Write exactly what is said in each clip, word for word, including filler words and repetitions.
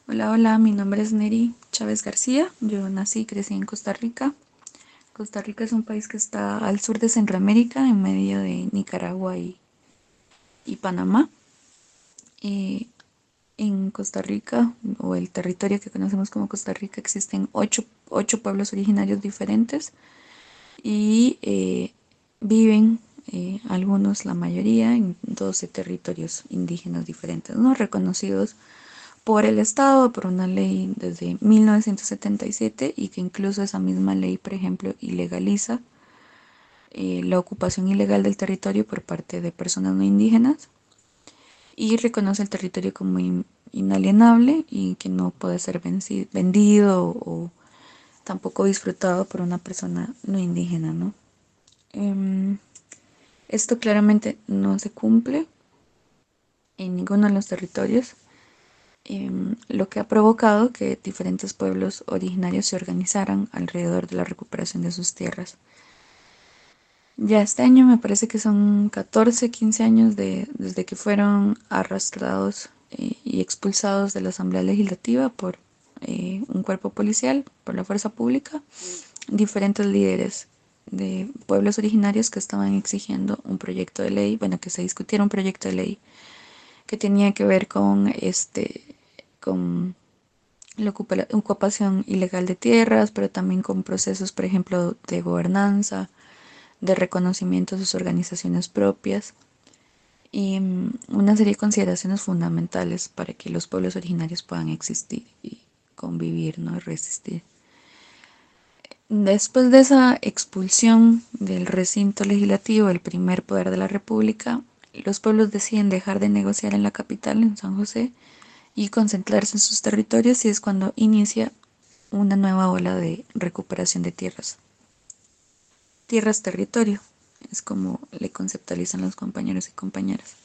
Hola, hola, mi nombre es Neri Chávez García. Yo nací y crecí en Costa Rica. Costa Rica es un país que está al sur de Centroamérica, en medio de Nicaragua y, y Panamá. Y en Costa Rica, o el territorio que conocemos como Costa Rica, existen ocho, ocho pueblos originarios diferentes y eh, viven eh, algunos, la mayoría, en doce territorios indígenas diferentes, no reconocidos por el Estado, por una ley desde mil novecientos setenta y siete y que incluso esa misma ley, por ejemplo, ilegaliza eh, la ocupación ilegal del territorio por parte de personas no indígenas y reconoce el territorio como in, inalienable y que no puede ser venci, vendido o tampoco disfrutado por una persona no indígena, ¿no? Eh, esto claramente no se cumple en ninguno de los territorios, eh, lo que ha provocado que diferentes pueblos originarios se organizaran alrededor de la recuperación de sus tierras. Ya este año me parece que son catorce, quince años de, desde que fueron arrastrados eh, y expulsados de la Asamblea Legislativa por eh, un cuerpo policial, por la fuerza pública, diferentes líderes de pueblos originarios que estaban exigiendo un proyecto de ley, bueno, que se discutiera un proyecto de ley que tenía que ver con este con la ocupación ilegal de tierras, pero también con procesos, por ejemplo, de gobernanza, de reconocimiento de sus organizaciones propias y um, una serie de consideraciones fundamentales para que los pueblos originarios puedan existir y convivir, ¿no? Y resistir. Después de esa expulsión del recinto legislativo, el primer poder de la República, los pueblos deciden dejar de negociar en la capital, en San José, y concentrarse en sus territorios y es cuando inicia una nueva ola de recuperación de tierras. Tierras territorio, es como le conceptualizan los compañeros y compañeras.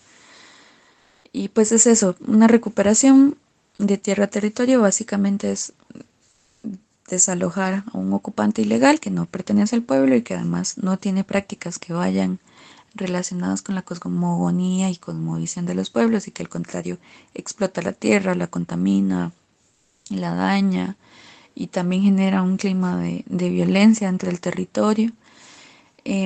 Y pues es eso, una recuperación de tierra territorio básicamente es desalojar a un ocupante ilegal que no pertenece al pueblo y que además no tiene prácticas que vayan relacionadas con la cosmogonía y cosmovisión de los pueblos y que al contrario explota la tierra, la contamina, la daña y también genera un clima de, de violencia entre el territorio. Eh,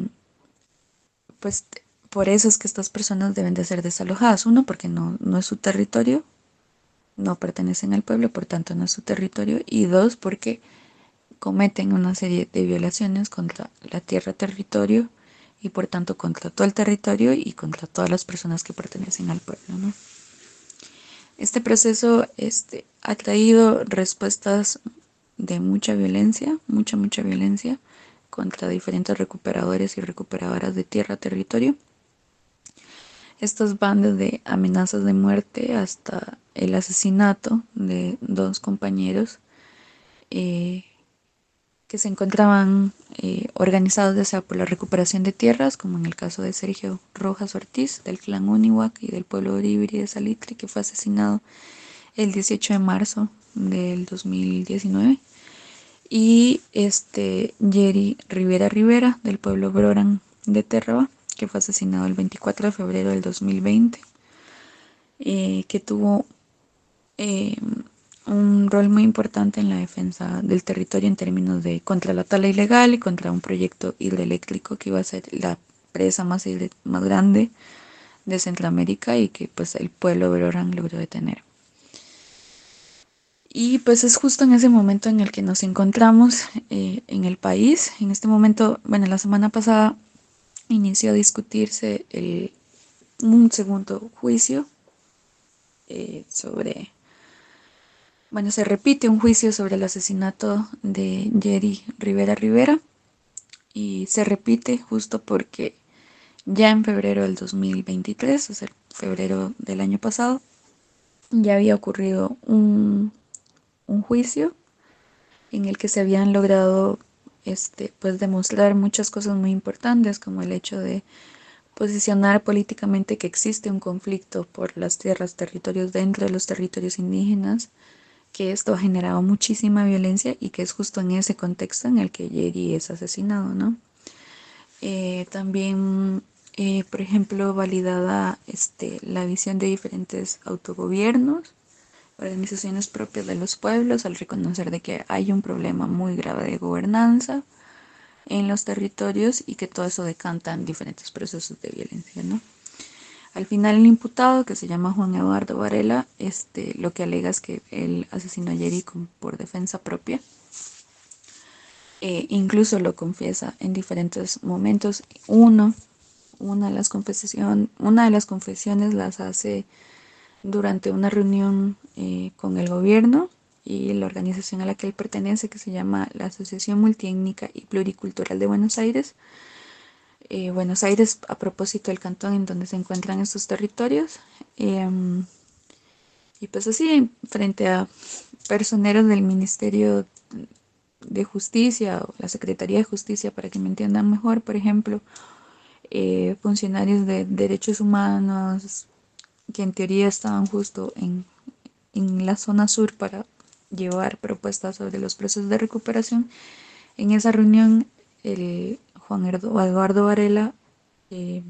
pues por eso es que estas personas deben de ser desalojadas. Uno, porque no, no es su territorio, no pertenecen al pueblo, por tanto no es su territorio. Y dos, porque cometen una serie de violaciones contra la tierra territorio y por tanto contra todo el territorio y contra todas las personas que pertenecen al pueblo, ¿no? Este proceso este, ha traído respuestas de mucha violencia, mucha, mucha violencia contra diferentes recuperadores y recuperadoras de tierra territorio. Estos van desde amenazas de muerte hasta el asesinato de dos compañeros eh, que se encontraban eh, organizados ya sea por la recuperación de tierras, como en el caso de Sergio Rojas Ortiz, del clan Unihuac y del pueblo Oribri de Salitre, que fue asesinado el dieciocho de marzo del dos mil diecinueve, y este Jerry Rivera Rivera, del pueblo Broran de Terraba, que fue asesinado el veinticuatro de febrero del dos mil veinte, eh, que tuvo eh, un rol muy importante en la defensa del territorio en términos de contra la tala ilegal y contra un proyecto hidroeléctrico que iba a ser la presa más, más grande de Centroamérica y que pues el pueblo de Orán logró detener. Y pues es justo en ese momento en el que nos encontramos eh, en el país. En este momento, bueno, la semana pasada inició a discutirse el, un segundo juicio eh, sobre bueno, se repite un juicio sobre el asesinato de Jerry Rivera Rivera y se repite justo porque ya en febrero del dos mil veintitrés, o sea, febrero del año pasado, ya había ocurrido un, un juicio en el que se habían logrado este, pues demostrar muchas cosas muy importantes, como el hecho de posicionar políticamente que existe un conflicto por las tierras, territorios dentro de los territorios indígenas, que esto ha generado muchísima violencia y que es justo en ese contexto en el que Jerry es asesinado, ¿no? Eh, también, eh, por ejemplo, validada este, la visión de diferentes autogobiernos organizaciones propias de los pueblos al reconocer de que hay un problema muy grave de gobernanza en los territorios y que todo eso decanta en diferentes procesos de violencia, ¿no? Al final el imputado, que se llama Juan Eduardo Varela, este, lo que alega es que él asesinó a Yerico por defensa propia. Eh, incluso lo confiesa en diferentes momentos. Uno, una de las confesión, una de las confesiones las hace durante una reunión eh, con el gobierno y la organización a la que él pertenece, que se llama la Asociación Multiétnica y Pluricultural de Buenos Aires. Eh, Buenos Aires, a propósito del cantón en donde se encuentran estos territorios. Eh, y pues así, frente a personeros del Ministerio de Justicia o la Secretaría de Justicia, para que me entiendan mejor, por ejemplo, eh, funcionarios de derechos humanos que en teoría estaban justo en, en la zona sur para llevar propuestas sobre los procesos de recuperación. En esa reunión, el Juan Eduardo Varela eh,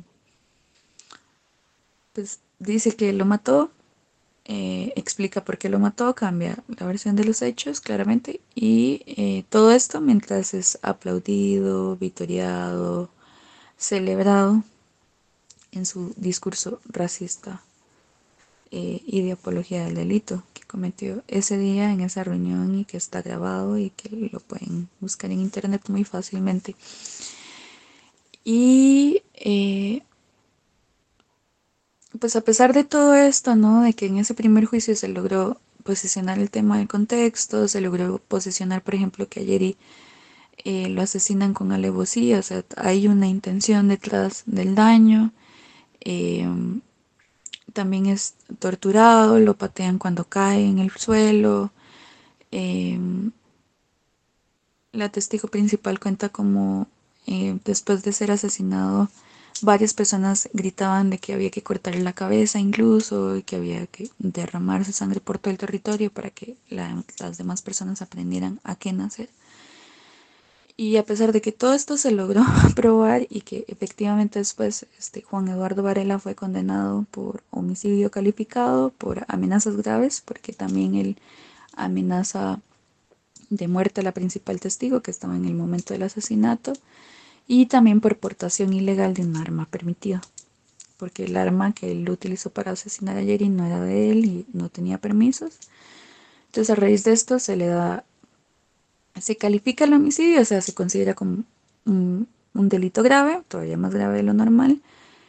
pues dice que lo mató, eh, explica por qué lo mató, cambia la versión de los hechos claramente y eh, todo esto mientras es aplaudido, vitoriado, celebrado en su discurso racista eh, y de apología del delito que cometió ese día en esa reunión y que está grabado y que lo pueden buscar en internet muy fácilmente. Y eh, pues a pesar de todo esto, ¿no? De que en ese primer juicio se logró posicionar el tema del contexto, se logró posicionar, por ejemplo, que a Yeri eh, lo asesinan con alevosía, o sea, hay una intención detrás del daño. Eh, También es torturado, lo patean cuando cae en el suelo. Eh, la testigo principal cuenta como eh, después de ser asesinado, varias personas gritaban de que había que cortarle la cabeza incluso y que había que derramar su sangre por todo el territorio para que la, las demás personas aprendieran a qué nacer. Y a pesar de que todo esto se logró probar y que efectivamente después este, Juan Eduardo Varela fue condenado por homicidio calificado, por amenazas graves, porque también él amenaza de muerte a la principal testigo que estaba en el momento del asesinato y también por portación ilegal de un arma permitida, porque el arma que él utilizó para asesinar a Yeri no era de él y no tenía permisos. Entonces a raíz de esto se le da se califica el homicidio, o sea, se considera como un, un delito grave, todavía más grave de lo normal,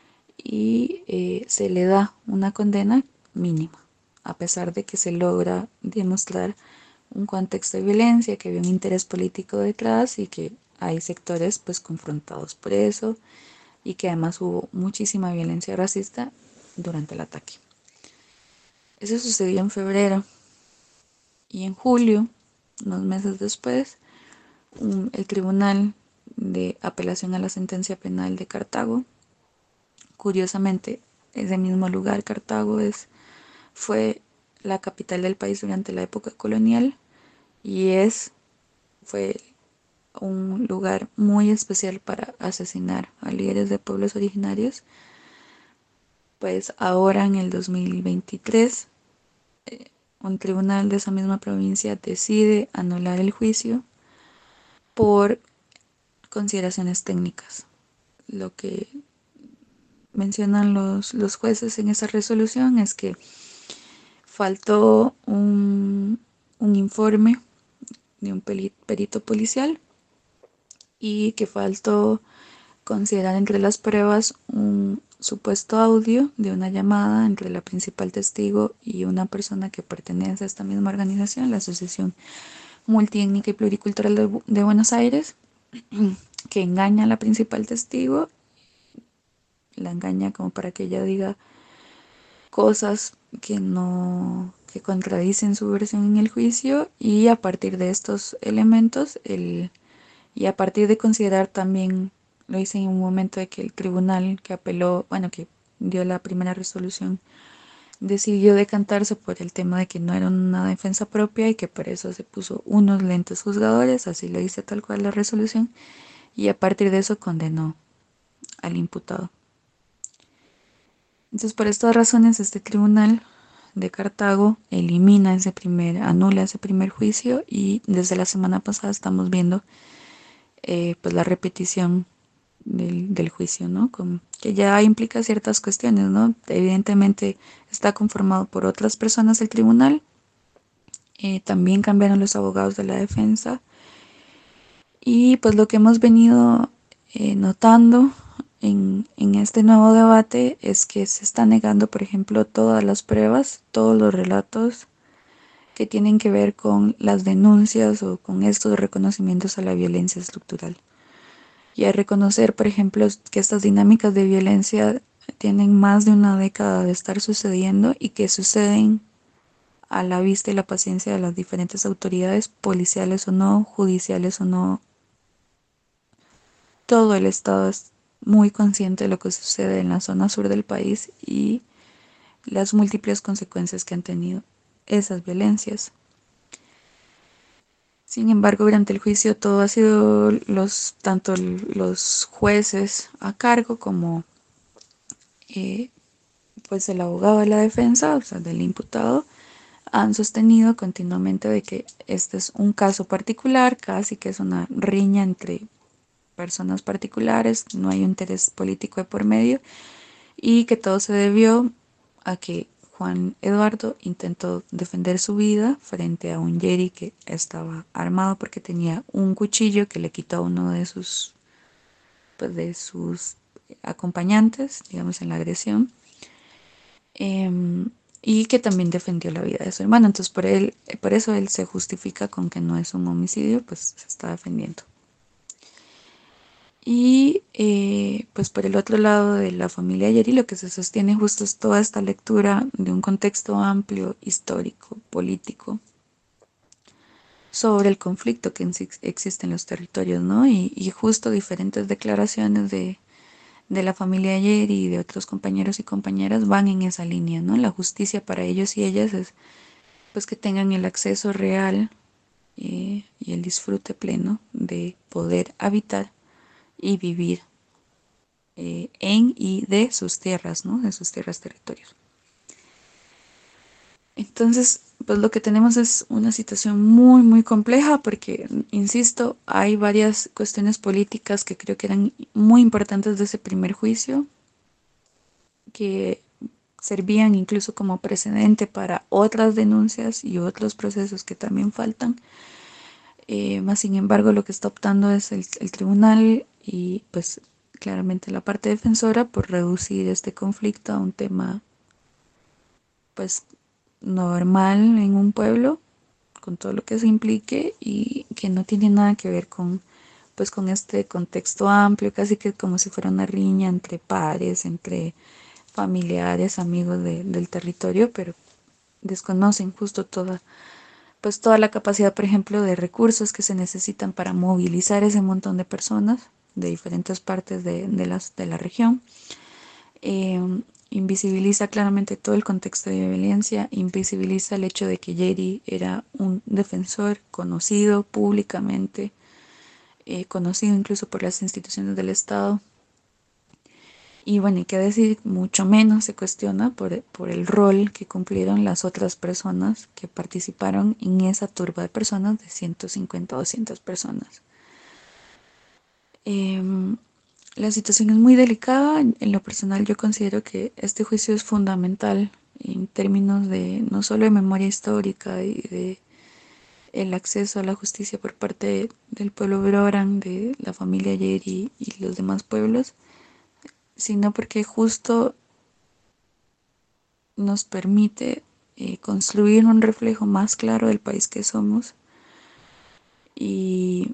y eh, se le da una condena mínima, a pesar de que se logra demostrar un contexto de violencia, que había un interés político detrás y que hay sectores pues confrontados por eso y que además hubo muchísima violencia racista durante el ataque. Eso sucedió en febrero y en julio, unos meses después, un, el Tribunal de Apelación a la Sentencia Penal de Cartago, curiosamente, ese mismo lugar, Cartago, es, fue la capital del país durante la época colonial y es, fue un lugar muy especial para asesinar a líderes de pueblos originarios. Pues ahora en el dos mil veintitrés, eh, un tribunal de esa misma provincia decide anular el juicio por consideraciones técnicas. Lo que mencionan los, los jueces en esa resolución es que faltó un, un informe de un perito policial y que faltó considerar entre las pruebas un supuesto audio de una llamada entre la principal testigo y una persona que pertenece a esta misma organización, la Asociación Multiétnica y Pluricultural de, de Buenos Aires, que engaña a la principal testigo, la engaña como para que ella diga cosas que no que contradicen su versión en el juicio y a partir de estos elementos el, y a partir de considerar también lo hice en un momento de que el tribunal que apeló, bueno, que dio la primera resolución, decidió decantarse por el tema de que no era una defensa propia y que por eso se puso unos lentes juzgadores, así lo dice tal cual la resolución, y a partir de eso condenó al imputado. Entonces, por estas razones, este tribunal de Cartago elimina ese primer, anula ese primer juicio y desde la semana pasada estamos viendo eh, pues la repetición del, del juicio, ¿no? Como que ya implica ciertas cuestiones, ¿no? Evidentemente está conformado por otras personas el tribunal, eh, también cambiaron los abogados de la defensa y pues lo que hemos venido eh, notando en, en este nuevo debate es que se está negando, por ejemplo, todas las pruebas, todos los relatos que tienen que ver con las denuncias o con estos reconocimientos a la violencia estructural. Y a reconocer, por ejemplo, que estas dinámicas de violencia tienen más de una década de estar sucediendo y que suceden a la vista y la paciencia de las diferentes autoridades, policiales o no, judiciales o no. Todo el Estado es muy consciente de lo que sucede en la zona sur del país y las múltiples consecuencias que han tenido esas violencias. Sin embargo, durante el juicio todo ha sido los, tanto los jueces a cargo como eh, pues el abogado de la defensa, o sea, del imputado, han sostenido continuamente de que este es un caso particular, casi que es una riña entre personas particulares, no hay un interés político de por medio y que todo se debió a que Juan Eduardo intentó defender su vida frente a un Yeri que estaba armado porque tenía un cuchillo que le quitó a uno de sus, pues, de sus acompañantes, digamos, en la agresión, eh, y que también defendió la vida de su hermano. Entonces, por él, por eso él se justifica con que no es un homicidio, pues se está defendiendo. Y eh, pues por el otro lado de la familia Yeri lo que se sostiene justo es toda esta lectura de un contexto amplio, histórico, político, sobre el conflicto que existe en los territorios, ¿no? Y, y justo diferentes declaraciones de, de la familia Yeri y de otros compañeros y compañeras van en esa línea, ¿no? La justicia para ellos y ellas es pues que tengan el acceso real eh, y el disfrute pleno de poder habitar y vivir eh, en y de sus tierras, ¿no? De sus tierras, territorios. Entonces, pues lo que tenemos es una situación muy, muy compleja porque, insisto, hay varias cuestiones políticas que creo que eran muy importantes de ese primer juicio, que servían incluso como precedente para otras denuncias y otros procesos que también faltan. Eh, más sin embargo, lo que está optando es el, el tribunal y pues claramente la parte defensora por reducir este conflicto a un tema pues normal en un pueblo con todo lo que se implique y que no tiene nada que ver con pues con este contexto amplio, casi que como si fuera una riña entre pares, entre familiares, amigos de, del territorio, pero desconocen justo toda pues toda la capacidad, por ejemplo, de recursos que se necesitan para movilizar ese montón de personas de diferentes partes de, de, las, de la región. Eh, invisibiliza claramente todo el contexto de violencia, invisibiliza el hecho de que Yeri era un defensor conocido públicamente, eh, conocido incluso por las instituciones del Estado. Y bueno, hay que decir, mucho menos se cuestiona por, por el rol que cumplieron las otras personas que participaron en esa turba de personas de ciento cincuenta a doscientas personas. Eh, la situación es muy delicada. En lo personal yo considero que este juicio es fundamental en términos de no solo de memoria histórica y de el acceso a la justicia por parte del pueblo Broran, de la familia Yeri y los demás pueblos, sino porque justo nos permite eh, construir un reflejo más claro del país que somos y,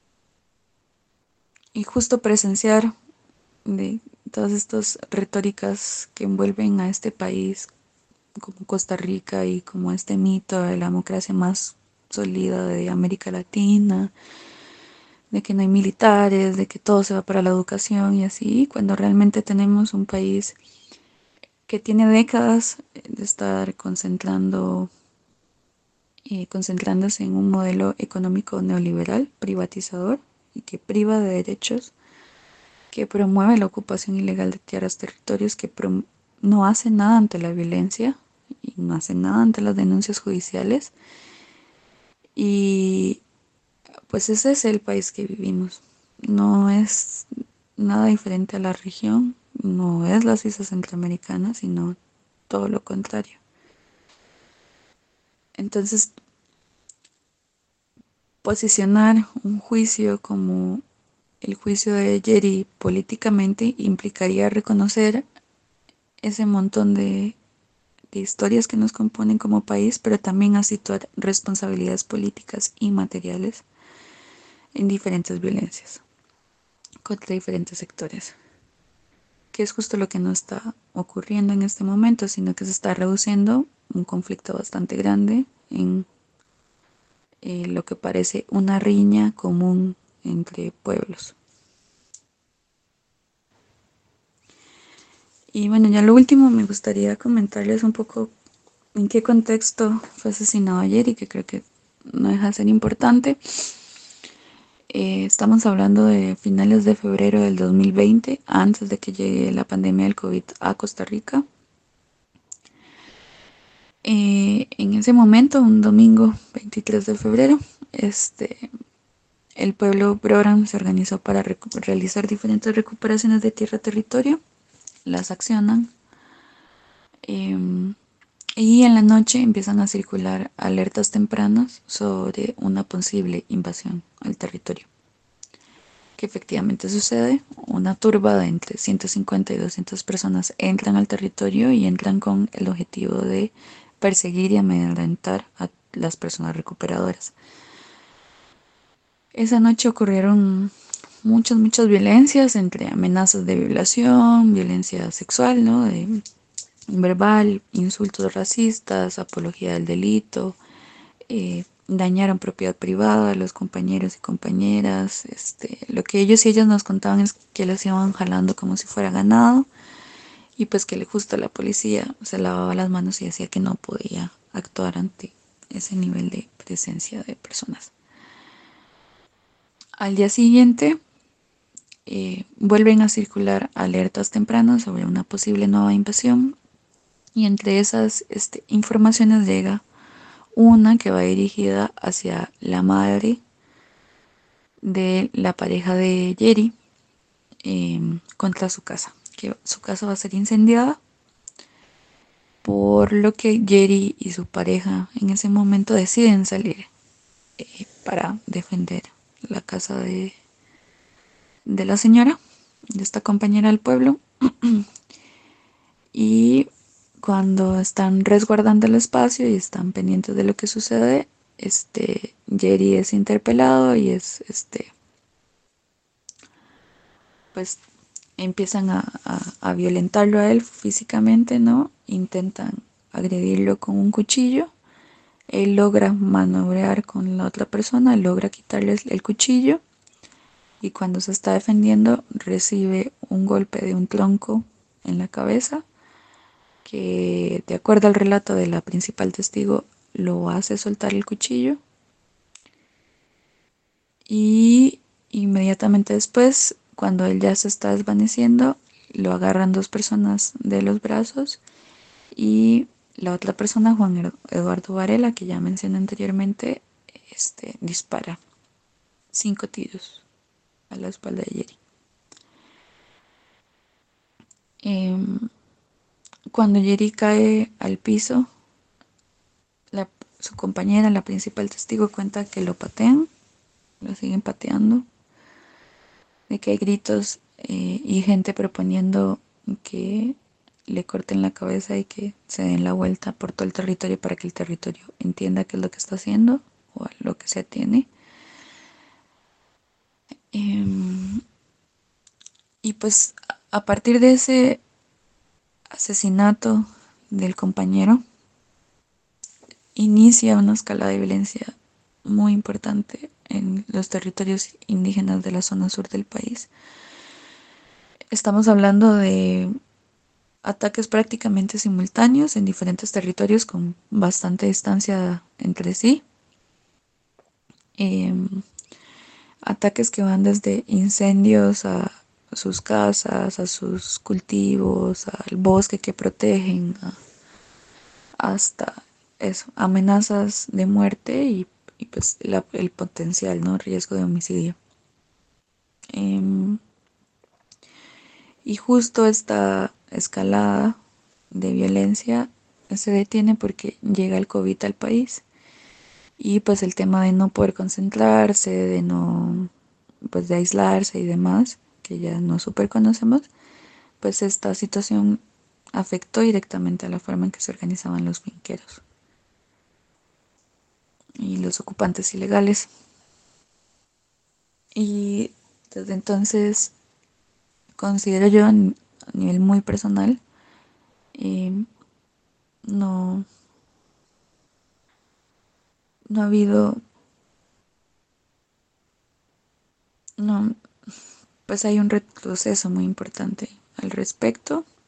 y justo presenciar de todas estas retóricas que envuelven a este país como Costa Rica y como este mito de la democracia más sólida de América Latina, de que no hay militares, de que todo se va para la educación y así, cuando realmente tenemos un país que tiene décadas de estar concentrando eh, concentrándose en un modelo económico neoliberal, privatizador y que priva de derechos, que promueve la ocupación ilegal de tierras, territorios, que no hace nada ante la violencia, y no hacen nada ante las denuncias judiciales. Y pues ese es el país que vivimos. No es nada diferente a la región, no es la Suiza centroamericana, sino todo lo contrario. Entonces, posicionar un juicio como el juicio de Jerry políticamente implicaría reconocer ese montón de, de historias que nos componen como país, pero también a situar responsabilidades políticas y materiales en diferentes violencias contra diferentes sectores, que es justo lo que no está ocurriendo en este momento, sino que se está reduciendo un conflicto bastante grande en eh, lo que parece una riña común entre pueblos. Y bueno, ya lo último me gustaría comentarles un poco en qué contexto fue asesinado ayer y que creo que no deja de ser importante. Eh, estamos hablando de finales de febrero del dos mil veinte, antes de que llegue la pandemia del COVID a Costa Rica. Eh, en ese momento, un domingo veintitrés de febrero, este, el pueblo Broran se organizó para realizar diferentes recuperaciones de tierra-territorio, las accionan eh, y en la noche empiezan a circular alertas tempranas sobre una posible invasión al territorio, que efectivamente sucede. Una turba de entre ciento cincuenta y doscientas personas entran al territorio y entran con el objetivo de perseguir y amedrentar a las personas recuperadoras. Esa noche ocurrieron muchas, muchas violencias, entre amenazas de violación, violencia sexual, ¿no? De, verbal, insultos racistas, apología del delito, eh, dañaron propiedad privada, los compañeros y compañeras. Este, lo que ellos y ellas nos contaban es que los iban jalando como si fuera ganado y pues que justo la policía se lavaba las manos y decía que no podía actuar ante ese nivel de presencia de personas. Al día siguiente eh, vuelven a circular alertas tempranas sobre una posible nueva invasión y entre esas este, informaciones llega una que va dirigida hacia la madre de la pareja de Jerry eh, contra su casa, que su casa va a ser incendiada, por lo que Jerry y su pareja en ese momento deciden salir eh, para defender la casa de, de la señora, de esta compañera del pueblo. Y cuando están resguardando el espacio y están pendientes de lo que sucede, este Jerry es interpelado y es este pues empiezan a, a, a violentarlo a él físicamente, ¿no? Intentan agredirlo con un cuchillo. Él logra maniobrar con la otra persona, logra quitarle el cuchillo y cuando se está defendiendo recibe un golpe de un tronco en la cabeza que, de acuerdo al relato de la principal testigo, lo hace soltar el cuchillo y inmediatamente después, cuando él ya se está desvaneciendo, lo agarran dos personas de los brazos y la otra persona, Juan Eduardo Varela, que ya mencioné anteriormente, este, dispara cinco tiros a la espalda de Jerry. Eh, cuando Jerry cae al piso, la, su compañera, la principal testigo, cuenta que lo patean, lo siguen pateando, de que hay gritos eh, y gente proponiendo que le corten la cabeza y que se den la vuelta por todo el territorio para que el territorio entienda qué es lo que está haciendo o a lo que se atiene. Eh, y pues a partir de ese asesinato del compañero, inicia una escala de violencia muy importante en los territorios indígenas de la zona sur del país. Estamos hablando de ataques prácticamente simultáneos en diferentes territorios con bastante distancia entre sí. Eh, ataques que van desde incendios a sus casas, a sus cultivos, al bosque que protegen, a, hasta eso, amenazas de muerte y, y pues la- el potencial, ¿no? Riesgo de homicidio. Em, y justo esta escalada de violencia se detiene porque llega el COVID al país y pues el tema de no poder concentrarse, de no, pues de aislarse y demás, que ya no súper conocemos, pues esta situación afectó directamente a la forma en que se organizaban los finqueros y los ocupantes ilegales. Y desde entonces considero yo a nivel muy personal, eh, no, no ha habido, no, pues hay un retroceso muy importante al respecto.